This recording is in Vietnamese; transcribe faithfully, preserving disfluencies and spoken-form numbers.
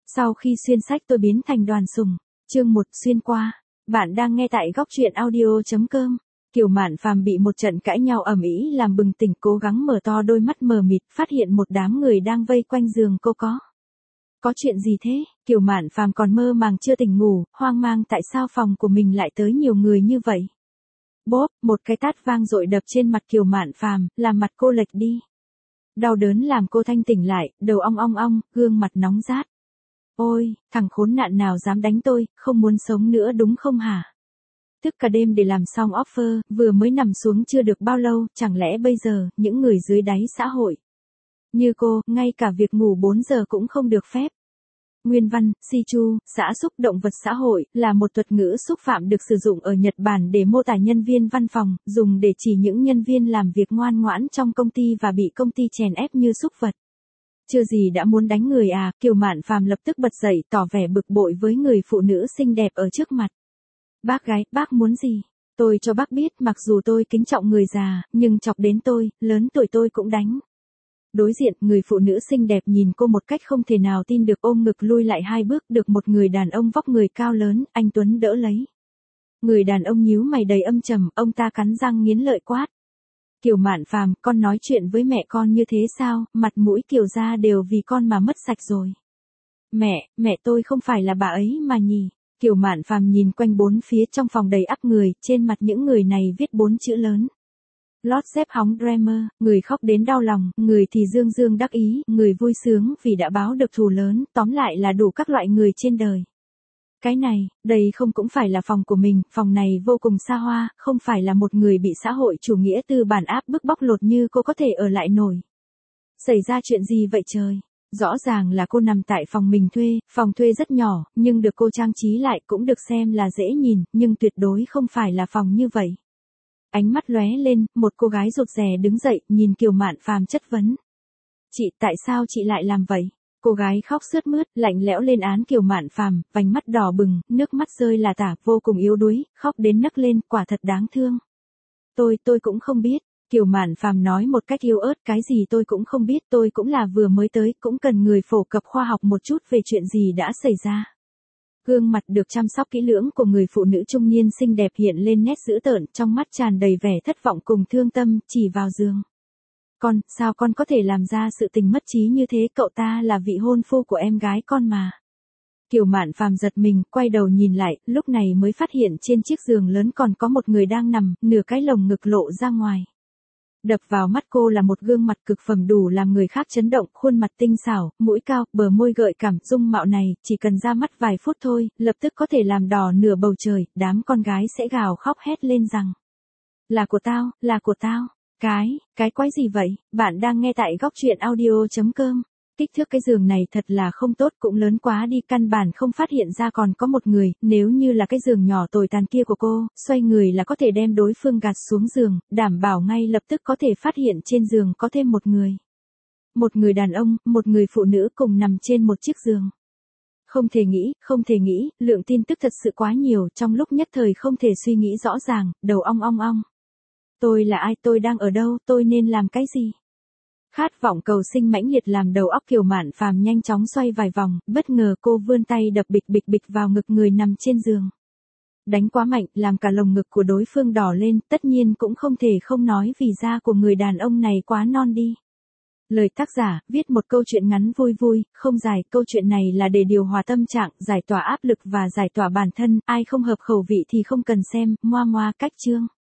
Sau khi xuyên sách tôi biến thành Đoàn Sùng, chương một xuyên qua. Bạn đang nghe tại góc truyện audio chấm com. Kiều Mạn Phàm bị một trận cãi nhau ầm ĩ làm bừng tỉnh, cố gắng mở to đôi mắt mờ mịt, phát hiện một đám người đang vây quanh giường cô. Có Có chuyện gì thế? Kiều Mạn Phàm còn mơ màng chưa tỉnh ngủ, hoang mang tại sao phòng của mình lại tới nhiều người như vậy. Bốp, một cái tát vang dội đập trên mặt Kiều Mạn Phàm, làm mặt cô lệch đi. Đau đớn làm cô thanh tỉnh lại, đầu ong ong ong, gương mặt nóng rát. Ôi, thằng khốn nạn nào dám đánh tôi, không muốn sống nữa đúng không hả? Thức cả đêm để làm xong offer, vừa mới nằm xuống chưa được bao lâu, chẳng lẽ bây giờ, những người dưới đáy xã hội như cô, ngay cả việc ngủ bốn giờ cũng không được phép. Nguyên văn, Shichu, xã xúc động vật xã hội, là một thuật ngữ xúc phạm được sử dụng ở Nhật Bản để mô tả nhân viên văn phòng, dùng để chỉ những nhân viên làm việc ngoan ngoãn trong công ty và bị công ty chèn ép như súc vật. Chưa gì đã muốn đánh người à, Kiều Mạn Phàm lập tức bật dậy tỏ vẻ bực bội với người phụ nữ xinh đẹp ở trước mặt. Bác gái, bác muốn gì? Tôi cho bác biết mặc dù tôi kính trọng người già, nhưng chọc đến tôi, lớn tuổi tôi cũng đánh. Đối diện, người phụ nữ xinh đẹp nhìn cô một cách không thể nào tin được, ôm ngực lui lại hai bước, được một người đàn ông vóc người cao lớn, anh Tuấn đỡ lấy. Người đàn ông nhíu mày đầy âm trầm, ông ta cắn răng nghiến lợi quát. Kiều Mạn Phàm, con nói chuyện với mẹ con như thế sao, mặt mũi Kiều gia đều vì con mà mất sạch rồi. Mẹ, mẹ tôi không phải là bà ấy mà nhỉ. Kiều Mạn Phàm nhìn quanh bốn phía trong phòng đầy ắp người, trên mặt những người này viết bốn chữ lớn. Lót xếp hóng Dreamer, người khóc đến đau lòng, người thì dương dương đắc ý, người vui sướng vì đã báo được thù lớn, tóm lại là đủ các loại người trên đời. Cái này, đây không cũng phải là phòng của mình, phòng này vô cùng xa hoa, không phải là một người bị xã hội chủ nghĩa tư bản áp bức bóc lột như cô có thể ở lại nổi. Xảy ra chuyện gì vậy trời? Rõ ràng là cô nằm tại phòng mình thuê, phòng thuê rất nhỏ, nhưng được cô trang trí lại cũng được xem là dễ nhìn, nhưng tuyệt đối không phải là phòng như vậy. Ánh mắt lóe lên, một cô gái rụt rè đứng dậy, nhìn Kiều Mạn Phàm chất vấn. Chị, tại sao chị lại làm vậy? Cô gái khóc sướt mướt, lạnh lẽo lên án Kiều Mạn Phàm, vành mắt đỏ bừng, nước mắt rơi là tả, vô cùng yếu đuối, khóc đến nấc lên, quả thật đáng thương. Tôi, tôi cũng không biết. Kiều Mạn Phàm nói một cách yếu ớt, cái gì tôi cũng không biết, tôi cũng là vừa mới tới, cũng cần người phổ cập khoa học một chút về chuyện gì đã xảy ra. Gương mặt được chăm sóc kỹ lưỡng của người phụ nữ trung niên xinh đẹp hiện lên nét dữ tợn, trong mắt tràn đầy vẻ thất vọng cùng thương tâm, chỉ vào giường. Con, sao con có thể làm ra sự tình mất trí như thế, cậu ta là vị hôn phu của em gái con mà. Kiều Mạn Phàm giật mình, quay đầu nhìn lại, lúc này mới phát hiện trên chiếc giường lớn còn có một người đang nằm, nửa cái lồng ngực lộ ra ngoài. Đập vào mắt cô là một gương mặt cực phẩm đủ làm người khác chấn động, khuôn mặt tinh xảo, mũi cao, bờ môi gợi cảm, dung mạo này, chỉ cần ra mắt vài phút thôi, lập tức có thể làm đỏ nửa bầu trời, đám con gái sẽ gào khóc hét lên rằng. Là của tao, là của tao. Cái, cái quái gì vậy? Bạn đang nghe tại góc truyện audio chấm com. Kích thước cái giường này thật là không tốt, cũng lớn quá đi, căn bản không phát hiện ra còn có một người, nếu như là cái giường nhỏ tồi tàn kia của cô, xoay người là có thể đem đối phương gạt xuống giường, đảm bảo ngay lập tức có thể phát hiện trên giường có thêm một người. Một người đàn ông, một người phụ nữ cùng nằm trên một chiếc giường. Không thể nghĩ, không thể nghĩ, lượng tin tức thật sự quá nhiều, trong lúc nhất thời không thể suy nghĩ rõ ràng, đầu ong ong ong. Tôi là ai, tôi đang ở đâu, tôi nên làm cái gì? Khát vọng cầu sinh mãnh liệt làm đầu óc Kiều Mạn Phàm nhanh chóng xoay vài vòng, bất ngờ cô vươn tay đập bịch bịch bịch vào ngực người nằm trên giường. Đánh quá mạnh, làm cả lồng ngực của đối phương đỏ lên, tất nhiên cũng không thể không nói vì da của người đàn ông này quá non đi. Lời tác giả, viết một câu chuyện ngắn vui vui, không dài, câu chuyện này là để điều hòa tâm trạng, giải tỏa áp lực và giải tỏa bản thân, ai không hợp khẩu vị thì không cần xem, moa moa cách chương.